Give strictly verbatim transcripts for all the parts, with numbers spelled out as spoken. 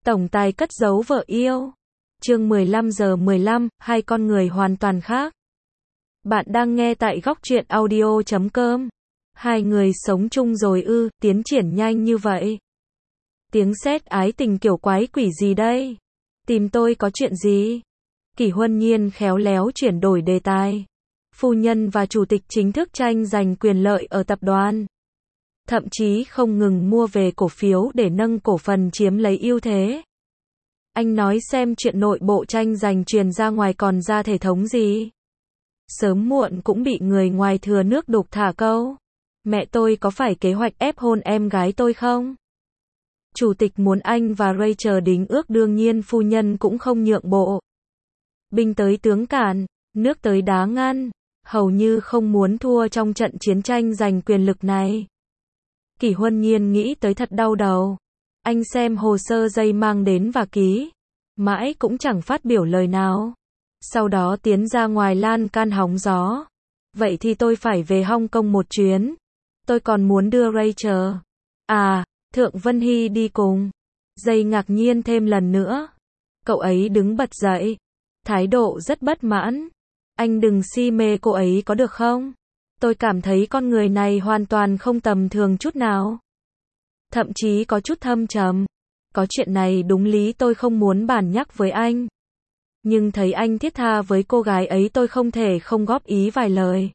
Tổng tài cất giấu vợ yêu. Chương mười lăm giờ mười lăm, hai con người hoàn toàn khác. Bạn đang nghe tại góc truyện audio chấm com. Hai người sống chung rồi ư, tiến triển nhanh như vậy. Tiếng sét ái tình kiểu quái quỷ gì đây? Tìm tôi có chuyện gì? Kỷ Huân Nhiên khéo léo chuyển đổi đề tài. Phu nhân và chủ tịch chính thức tranh giành quyền lợi ở tập đoàn. Thậm chí không ngừng mua về cổ phiếu để nâng cổ phần chiếm lấy ưu thế. Anh nói xem chuyện nội bộ tranh giành truyền ra ngoài còn ra thể thống gì. Sớm muộn cũng bị người ngoài thừa nước đục thả câu. Mẹ tôi có phải kế hoạch ép hôn em gái tôi không? Chủ tịch muốn anh và Rachel đính ước, đương nhiên phu nhân cũng không nhượng bộ. Binh tới tướng cản, nước tới đá ngăn, hầu như không muốn thua trong trận chiến tranh giành quyền lực này. Kỷ Huân Nhiên nghĩ tới thật đau đầu. Anh xem hồ sơ dây mang đến và ký. Mãi cũng chẳng phát biểu lời nào. Sau đó tiến ra ngoài lan can hóng gió. Vậy thì tôi phải về Hong Kong một chuyến. Tôi còn muốn đưa Rachel. À, Thượng Vân Hy đi cùng. Dây ngạc nhiên thêm lần nữa. Cậu ấy đứng bật dậy. Thái độ rất bất mãn. Anh đừng si mê cô ấy có được không? Tôi cảm thấy con người này hoàn toàn không tầm thường chút nào. Thậm chí có chút thâm trầm. Có chuyện này đúng lý tôi không muốn bàn nhắc với anh. Nhưng thấy anh thiết tha với cô gái ấy tôi không thể không góp ý vài lời.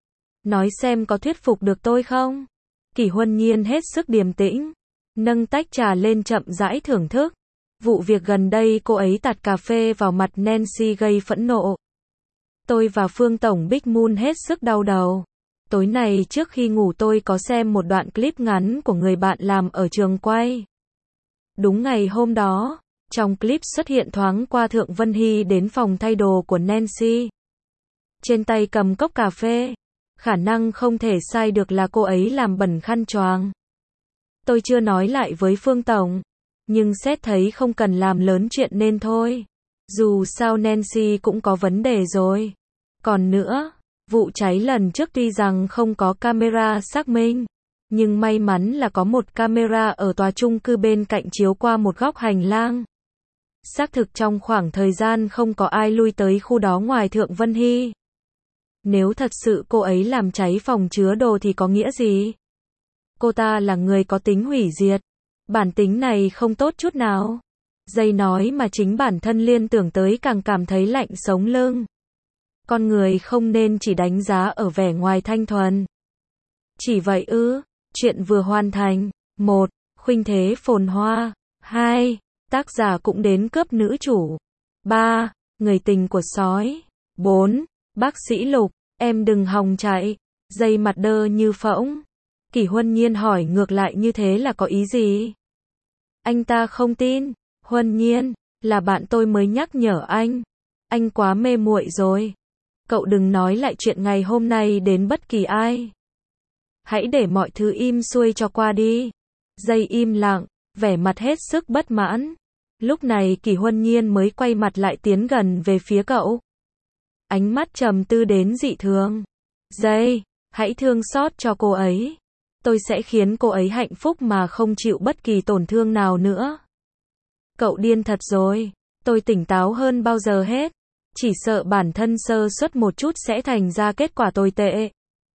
Nói xem có thuyết phục được tôi không? Kỷ Huân Nhiên hết sức điềm tĩnh. Nâng tách trà lên chậm rãi thưởng thức. Vụ việc gần đây cô ấy tạt cà phê vào mặt Nancy gây phẫn nộ. Tôi và Phương Tổng Big Moon hết sức đau đầu. Tối nay trước khi ngủ tôi có xem một đoạn clip ngắn của người bạn làm ở trường quay. Đúng ngày hôm đó, trong clip xuất hiện thoáng qua Thượng Vân Hy đến phòng thay đồ của Nancy. Trên tay cầm cốc cà phê. Khả năng không thể sai được là cô ấy làm bẩn khăn choàng. Tôi chưa nói lại với Phương Tổng. Nhưng xét thấy không cần làm lớn chuyện nên thôi. Dù sao Nancy cũng có vấn đề rồi. Còn nữa, vụ cháy lần trước tuy rằng không có camera xác minh. Nhưng may mắn là có một camera ở tòa chung cư bên cạnh chiếu qua một góc hành lang. Xác thực trong khoảng thời gian không có ai lui tới khu đó ngoài Thượng Vân Hy. Nếu thật sự cô ấy làm cháy phòng chứa đồ thì có nghĩa gì? Cô ta là người có tính hủy diệt. Bản tính này không tốt chút nào. Dây nói mà chính bản thân liên tưởng tới càng cảm thấy lạnh sống lưng. Con người không nên chỉ đánh giá ở vẻ ngoài thanh thuần. Chỉ vậy ư? Chuyện vừa hoàn thành. một. Khuynh thế phồn hoa. hai. Tác giả cũng đến cướp nữ chủ. ba. Người tình của sói. bốn. Bác sĩ Lục, em đừng hòng chạy. Dây mặt đơ như phỗng. Kỷ Huân Nhiên hỏi ngược lại như thế là có ý gì? Anh ta không tin. Huân Nhiên, là bạn tôi mới nhắc nhở anh. Anh quá mê muội rồi. Cậu đừng nói lại chuyện ngày hôm nay đến bất kỳ ai. Hãy để mọi thứ im xuôi cho qua đi. Dây im lặng, vẻ mặt hết sức bất mãn. Lúc này Kỷ Huân Nhiên mới quay mặt lại tiến gần về phía cậu. Ánh mắt trầm tư đến dị thường. Dây, hãy thương xót cho cô ấy. Tôi sẽ khiến cô ấy hạnh phúc mà không chịu bất kỳ tổn thương nào nữa. Cậu điên thật rồi. Tôi tỉnh táo hơn bao giờ hết. Chỉ sợ bản thân sơ suất một chút sẽ thành ra kết quả tồi tệ.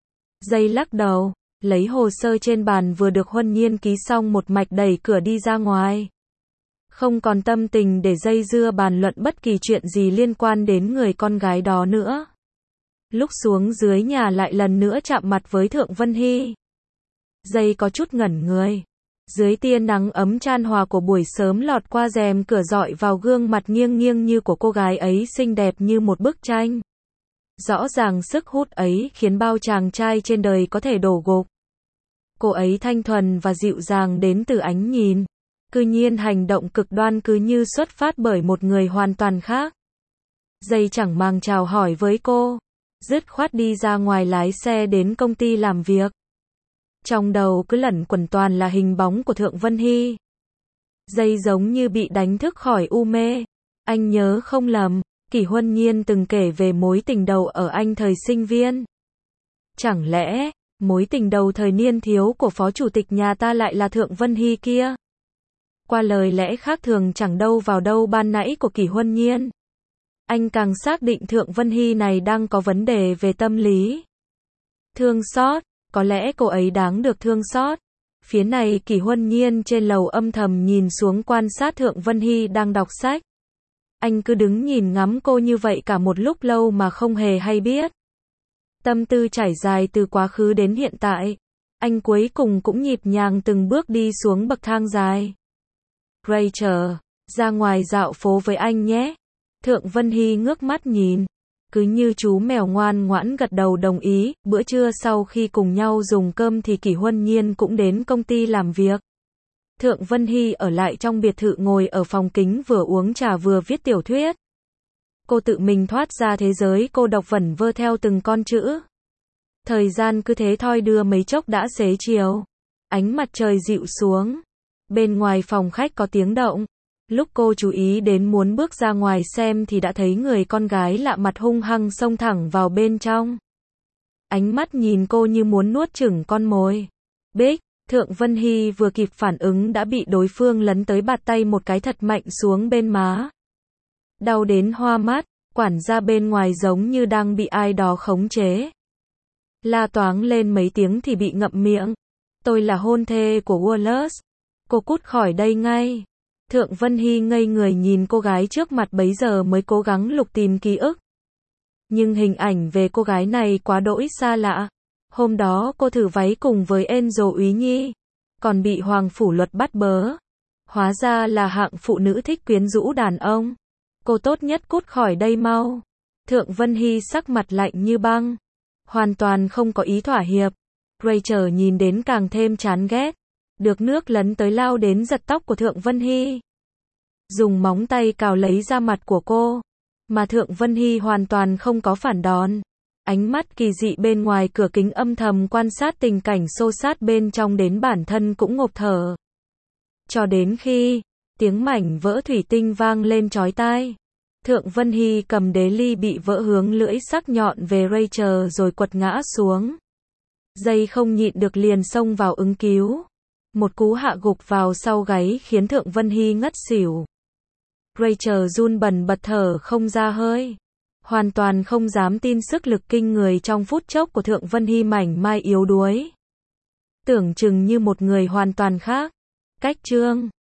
Dây lắc đầu, lấy hồ sơ trên bàn vừa được Huân Nhiên ký xong một mạch đẩy cửa đi ra ngoài. Không còn tâm tình để dây dưa bàn luận bất kỳ chuyện gì liên quan đến người con gái đó nữa. Lúc xuống dưới nhà lại lần nữa chạm mặt với Thượng Vân Hy. Dây có chút ngẩn người. Dưới tia nắng ấm chan hòa của buổi sớm lọt qua rèm cửa dọi vào gương mặt nghiêng nghiêng như của cô gái ấy xinh đẹp như một bức tranh. Rõ ràng sức hút ấy khiến bao chàng trai trên đời có thể đổ gục. Cô ấy thanh thuần và dịu dàng đến từ ánh nhìn. Cư nhiên hành động cực đoan cứ như xuất phát bởi một người hoàn toàn khác. Dây chẳng màng chào hỏi với cô. Dứt khoát đi ra ngoài lái xe đến công ty làm việc. Trong đầu cứ lẩn quẩn toàn là hình bóng của Thượng Vân Hy. Dây giống như bị đánh thức khỏi u mê. Anh nhớ không lầm, Kỷ Huân Nhiên từng kể về mối tình đầu ở anh thời sinh viên. Chẳng lẽ, mối tình đầu thời niên thiếu của phó chủ tịch nhà ta lại là Thượng Vân Hy kia? qua lời lẽ khác thường chẳng đâu vào đâu ban nãy của Kỷ Huân Nhiên. Anh càng xác định Thượng Vân Hy này đang có vấn đề về tâm lý. Thương xót, có lẽ cô ấy đáng được thương xót. Phía này Kỷ Huân Nhiên trên lầu âm thầm nhìn xuống quan sát Thượng Vân Hy đang đọc sách. Anh cứ đứng nhìn ngắm cô như vậy cả một lúc lâu mà không hề hay biết. Tâm tư trải dài từ quá khứ đến hiện tại. Anh cuối cùng cũng nhịp nhàng từng bước đi xuống bậc thang dài. Rachel, ra ngoài dạo phố với anh nhé. Thượng Vân Hy ngước mắt nhìn. Cứ như chú mèo ngoan ngoãn gật đầu đồng ý. Bữa trưa sau khi cùng nhau dùng cơm thì Kỷ Huân Nhiên cũng đến công ty làm việc. Thượng Vân Hy ở lại trong biệt thự ngồi ở phòng kính vừa uống trà vừa viết tiểu thuyết. Cô tự mình thoát ra thế giới cô độc vẩn vơ theo từng con chữ. Thời gian cứ thế thoi đưa mấy chốc đã xế chiều. Ánh mặt trời dịu xuống. Bên ngoài phòng khách có tiếng động. Lúc cô chú ý đến muốn bước ra ngoài xem thì đã thấy người con gái lạ mặt hung hăng xông thẳng vào bên trong. Ánh mắt nhìn cô như muốn nuốt chửng con mồi. Bích, Thượng Vân Hy vừa kịp phản ứng đã bị đối phương lấn tới bạt tay một cái thật mạnh xuống bên má. Đau đến hoa mắt, quản gia bên ngoài giống như đang bị ai đó khống chế. La toáng lên mấy tiếng thì bị ngậm miệng. Tôi là hôn thê của Wallace. Cô cút khỏi đây ngay. Thượng Vân Hy ngây người nhìn cô gái trước mặt bấy giờ mới cố gắng lục tìm ký ức. Nhưng hình ảnh về cô gái này quá đỗi xa lạ. Hôm đó cô thử váy cùng với Angel Úy Nhi. Còn bị Hoàng Phủ Luật bắt bớ. Hóa ra là hạng phụ nữ thích quyến rũ đàn ông. Cô tốt nhất cút khỏi đây mau. Thượng Vân Hy sắc mặt lạnh như băng. Hoàn toàn không có ý thỏa hiệp. Rachel nhìn đến càng thêm chán ghét. Được nước lấn tới lao đến giật tóc của Thượng Vân Hy. Dùng móng tay cào lấy da mặt của cô. Mà Thượng Vân Hy hoàn toàn không có phản đòn. Ánh mắt kỳ dị bên ngoài cửa kính âm thầm quan sát tình cảnh xô xát bên trong đến bản thân cũng ngộp thở. Cho đến khi tiếng mảnh vỡ thủy tinh vang lên chói tai. Thượng Vân Hy cầm đế ly bị vỡ hướng lưỡi sắc nhọn về Rachel rồi quật ngã xuống. Dây không nhịn được liền xông vào ứng cứu. Một cú hạ gục vào sau gáy khiến Thượng Vân Hy ngất xỉu. Rachel run bần bật thở không ra hơi. Hoàn toàn không dám tin sức lực kinh người trong phút chốc của Thượng Vân Hy mảnh mai yếu đuối. Tưởng chừng như một người hoàn toàn khác. Cách chương